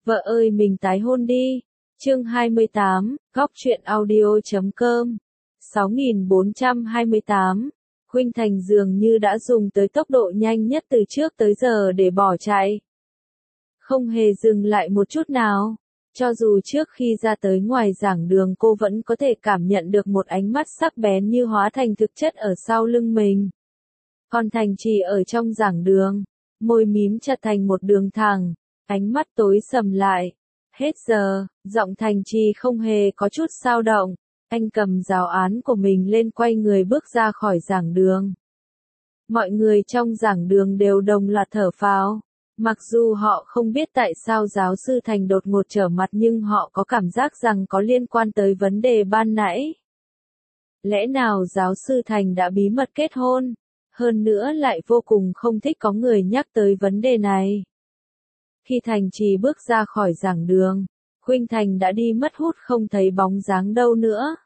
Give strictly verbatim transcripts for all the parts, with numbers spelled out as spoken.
Vợ ơi mình tái hôn đi. Chương hai mươi tám, góc truyện audio chấm com. sáu nghìn bốn trăm hai mươi tám. Khuynh Thành dường như đã dùng tới tốc độ nhanh nhất từ trước tới giờ để bỏ chạy. Không hề dừng lại một chút nào. Cho dù trước khi ra tới ngoài giảng đường cô vẫn có thể cảm nhận được một ánh mắt sắc bén như hóa thành thực chất ở sau lưng mình. Còn Thành Trì ở trong giảng đường, môi mím chặt thành một đường thẳng, ánh mắt tối sầm lại. Hết giờ, giọng Thành Trì không hề có chút xao động, anh cầm giáo án của mình lên quay người bước ra khỏi giảng đường. Mọi người trong giảng đường đều đồng loạt thở phào. Mặc dù họ không biết tại sao giáo sư Thành đột ngột trở mặt nhưng họ có cảm giác rằng có liên quan tới vấn đề ban nãy. Lẽ nào giáo sư Thành đã bí mật kết hôn? Hơn nữa lại vô cùng không thích có người nhắc tới vấn đề này. Khi Thành Trì bước ra khỏi giảng đường, Khuynh Thành đã đi mất hút không thấy bóng dáng đâu nữa.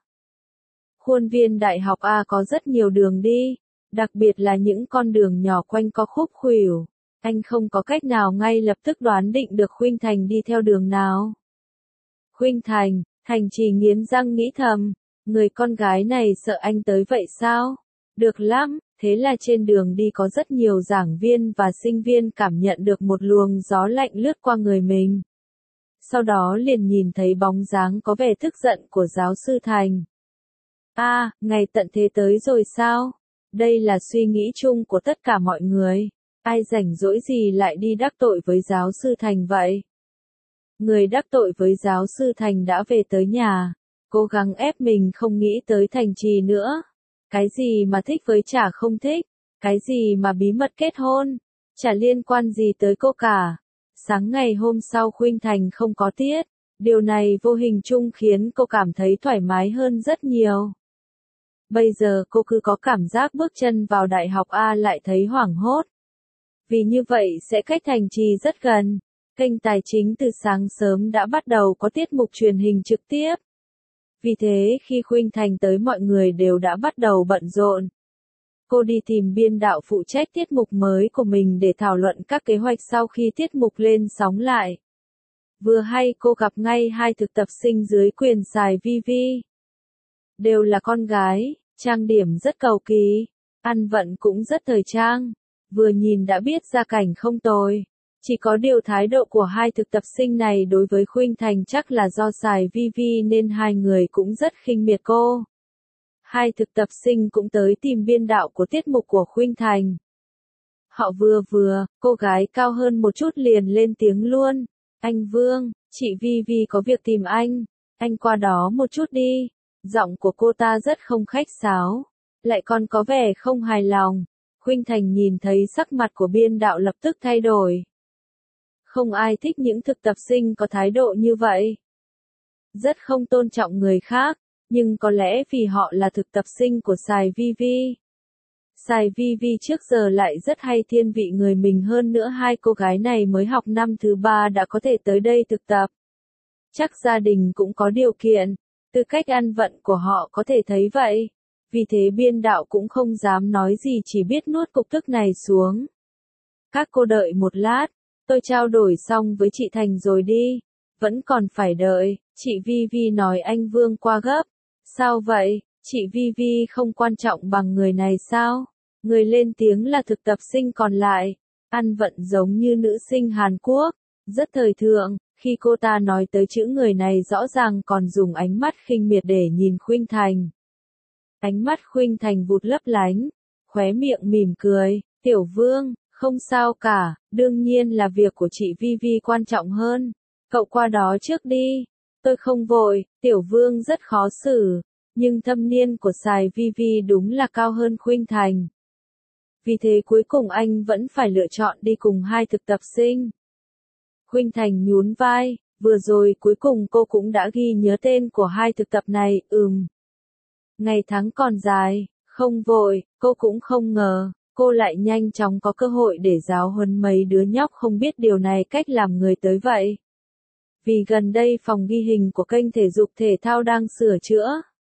Khuôn viên đại học A có rất nhiều đường đi, đặc biệt là những con đường nhỏ quanh co khúc khuỷu. Anh không có cách nào ngay lập tức đoán định được Khuynh Thành đi theo đường nào. Khuynh Thành, Thành Trì nghiến răng nghĩ thầm, người con gái này sợ anh tới vậy sao? Được lắm, thế là trên đường đi có rất nhiều giảng viên và sinh viên cảm nhận được một luồng gió lạnh lướt qua người mình. Sau đó liền nhìn thấy bóng dáng có vẻ tức giận của giáo sư Thành. À, ngày tận thế tới rồi sao? Đây là suy nghĩ chung của tất cả mọi người. Ai rảnh rỗi gì lại đi đắc tội với giáo sư Thành vậy? Người đắc tội với giáo sư Thành đã về tới nhà, cố gắng ép mình không nghĩ tới Thành Trì nữa. Cái gì mà thích với chả không thích, cái gì mà bí mật kết hôn, chả liên quan gì tới cô cả. Sáng ngày hôm sau Khuynh Thành không có tiết, điều này vô hình chung khiến cô cảm thấy thoải mái hơn rất nhiều. Bây giờ cô cứ có cảm giác bước chân vào đại học A lại thấy hoảng hốt. Vì như vậy sẽ cách Thành Trì rất gần. Kênh Tài Chính từ sáng sớm đã bắt đầu có tiết mục truyền hình trực tiếp. Vì thế khi Khuynh Thành tới mọi người đều đã bắt đầu bận rộn. Cô đi tìm biên đạo phụ trách tiết mục mới của mình để thảo luận các kế hoạch sau khi tiết mục lên sóng lại. Vừa hay cô gặp ngay hai thực tập sinh dưới quyền xài vi vi. Đều là con gái, trang điểm rất cầu kỳ, ăn vận cũng rất thời trang. Vừa nhìn đã biết gia cảnh không tồi. Chỉ có điều thái độ của hai thực tập sinh này đối với Khuynh Thành chắc là do xài vi vi nên hai người cũng rất khinh miệt cô. Hai thực tập sinh cũng tới tìm biên đạo của tiết mục của Khuynh Thành. Họ vừa vừa, cô gái cao hơn một chút liền lên tiếng luôn. Anh Vương, chị Vi Vi có việc tìm anh, anh qua đó một chút đi. Giọng của cô ta rất không khách sáo, lại còn có vẻ không hài lòng. Khuynh Thành nhìn thấy sắc mặt của biên đạo lập tức thay đổi. Không ai thích những thực tập sinh có thái độ như vậy. Rất không tôn trọng người khác, nhưng có lẽ vì họ là thực tập sinh của Sài Vi Vi. Sài Vi Vi trước giờ lại rất hay thiên vị người mình hơn nữa hai cô gái này mới học năm thứ ba đã có thể tới đây thực tập. Chắc gia đình cũng có điều kiện, từ cách ăn vận của họ có thể thấy vậy. Vì thế biên đạo cũng không dám nói gì chỉ biết nuốt cục tức này xuống. Các cô đợi một lát, tôi trao đổi xong với chị Thành rồi đi. Vẫn còn phải đợi, chị Vi Vi nói anh Vương qua gấp. Sao vậy, chị Vi Vi không quan trọng bằng người này sao? Người lên tiếng là thực tập sinh còn lại. Ăn vận giống như nữ sinh Hàn Quốc, rất thời thượng. Khi cô ta nói tới chữ người này rõ ràng còn dùng ánh mắt khinh miệt để nhìn Khuynh Thành. Ánh mắt Khuynh Thành vụt lấp lánh, khóe miệng mỉm cười, Tiểu Vương, không sao cả, đương nhiên là việc của chị Vi Vi quan trọng hơn, cậu qua đó trước đi, tôi không vội. Tiểu Vương rất khó xử, nhưng thâm niên của Sài Vi Vi đúng là cao hơn Khuynh Thành. Vì thế cuối cùng anh vẫn phải lựa chọn đi cùng hai thực tập sinh. Khuynh Thành nhún vai, vừa rồi cuối cùng cô cũng đã ghi nhớ tên của hai thực tập này, ừm. Ngày tháng còn dài, không vội, cô cũng không ngờ, cô lại nhanh chóng có cơ hội để giáo huấn mấy đứa nhóc không biết điều này cách làm người tới vậy. Vì gần đây phòng ghi hình của kênh thể dục thể thao đang sửa chữa.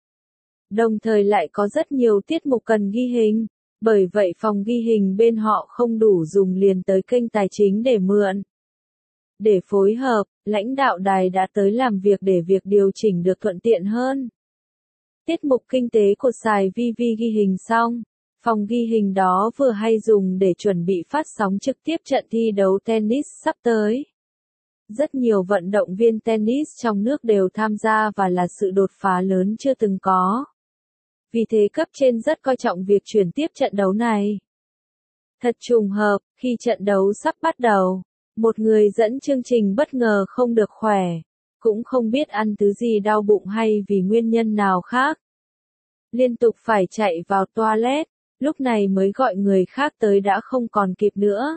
Đồng thời lại có rất nhiều tiết mục cần ghi hình, bởi vậy phòng ghi hình bên họ không đủ dùng liền tới kênh Tài Chính để mượn. Để phối hợp, lãnh đạo đài đã tới làm việc để việc điều chỉnh được thuận tiện hơn. Tiết mục kinh tế của Sài vi vi ghi hình xong. Phòng ghi hình đó vừa hay dùng để chuẩn bị phát sóng trực tiếp trận thi đấu tennis sắp tới. Rất nhiều vận động viên tennis trong nước đều tham gia và là sự đột phá lớn chưa từng có. Vì thế cấp trên rất coi trọng việc chuyển tiếp trận đấu này. Thật trùng hợp, khi trận đấu sắp bắt đầu, một người dẫn chương trình bất ngờ không được khỏe, cũng không biết ăn thứ gì đau bụng hay vì nguyên nhân nào khác. Liên tục phải chạy vào toilet, lúc này mới gọi người khác tới đã không còn kịp nữa.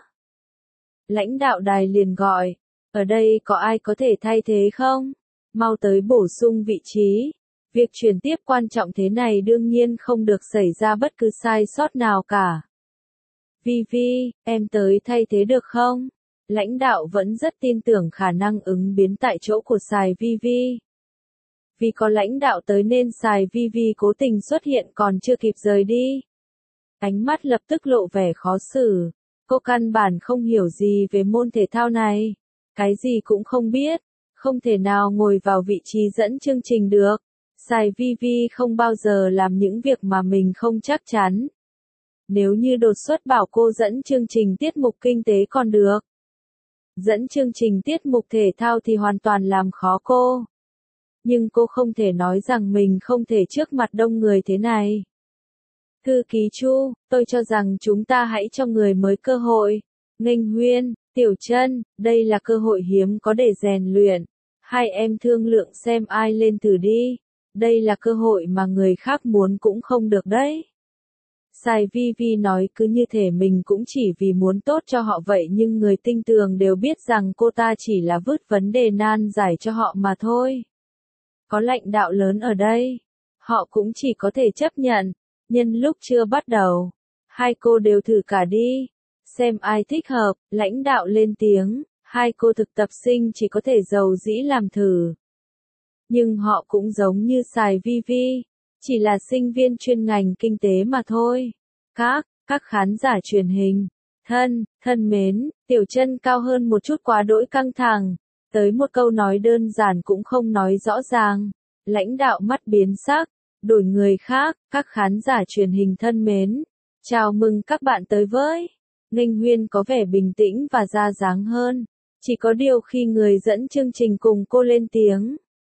Lãnh đạo đài liền gọi, ở đây có ai có thể thay thế không? Mau tới bổ sung vị trí. Việc chuyển tiếp quan trọng thế này đương nhiên không được xảy ra bất cứ sai sót nào cả. Vi Vi, em tới thay thế được không? Lãnh đạo vẫn rất tin tưởng khả năng ứng biến tại chỗ của Sài vi vi. Vì có lãnh đạo tới nên Sài vi vi cố tình xuất hiện còn chưa kịp rời đi. Ánh mắt lập tức lộ vẻ khó xử. Cô căn bản không hiểu gì về môn thể thao này. Cái gì cũng không biết. Không thể nào ngồi vào vị trí dẫn chương trình được. Sài vi vi không bao giờ làm những việc mà mình không chắc chắn. Nếu như đột xuất bảo cô dẫn chương trình tiết mục kinh tế còn được. Dẫn chương trình tiết mục thể thao thì hoàn toàn làm khó cô. Nhưng cô không thể nói rằng mình không thể trước mặt đông người thế này. Thư ký Chu, tôi cho rằng chúng ta hãy cho người mới cơ hội. Nghênh Huyên, Tiểu Trân, đây là cơ hội hiếm có để rèn luyện. Hai em thương lượng xem ai lên thử đi. Đây là cơ hội mà người khác muốn cũng không được đấy. Sài vi vi nói cứ như thể mình cũng chỉ vì muốn tốt cho họ vậy nhưng người tinh tường đều biết rằng cô ta chỉ là vứt vấn đề nan giải cho họ mà thôi. Có lãnh đạo lớn ở đây, họ cũng chỉ có thể chấp nhận. Nhân lúc chưa bắt đầu, hai cô đều thử cả đi, xem ai thích hợp. Lãnh đạo lên tiếng, hai cô thực tập sinh chỉ có thể giàu dĩ làm thử. Nhưng họ cũng giống như Sài vi vi, chỉ là sinh viên chuyên ngành kinh tế mà thôi. Các, các khán giả truyền hình, thân, thân mến, Tiểu Trân cao hơn một chút quá đỗi căng thẳng, tới một câu nói đơn giản cũng không nói rõ ràng. Lãnh đạo mắt biến sắc, đổi người khác, các khán giả truyền hình thân mến. Chào mừng các bạn tới với. Nghênh Huyên có vẻ bình tĩnh và ra dáng hơn. Chỉ có điều khi người dẫn chương trình cùng cô lên tiếng.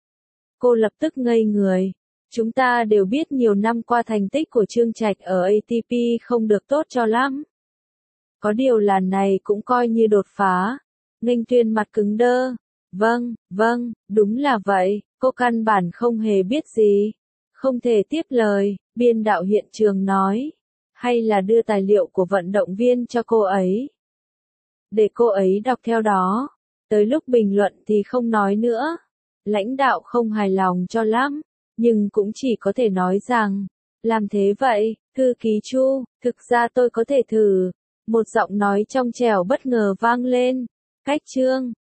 Cô lập tức ngây người. Chúng ta đều biết nhiều năm qua thành tích của Trương Trạch ở a tê pê không được tốt cho lắm. Có điều lần này cũng coi như đột phá. Nghênh Tuyên mặt cứng đơ. Vâng, vâng, đúng là vậy, cô căn bản không hề biết gì. Không thể tiếp lời, biên đạo hiện trường nói. Hay là đưa tài liệu của vận động viên cho cô ấy. Để cô ấy đọc theo đó. Tới lúc bình luận thì không nói nữa. Lãnh đạo không hài lòng cho lắm. Nhưng cũng chỉ có thể nói rằng, làm thế vậy, thư ký Chu, thực ra tôi có thể thử. Một giọng nói trong trẻo bất ngờ vang lên. Cách Trương,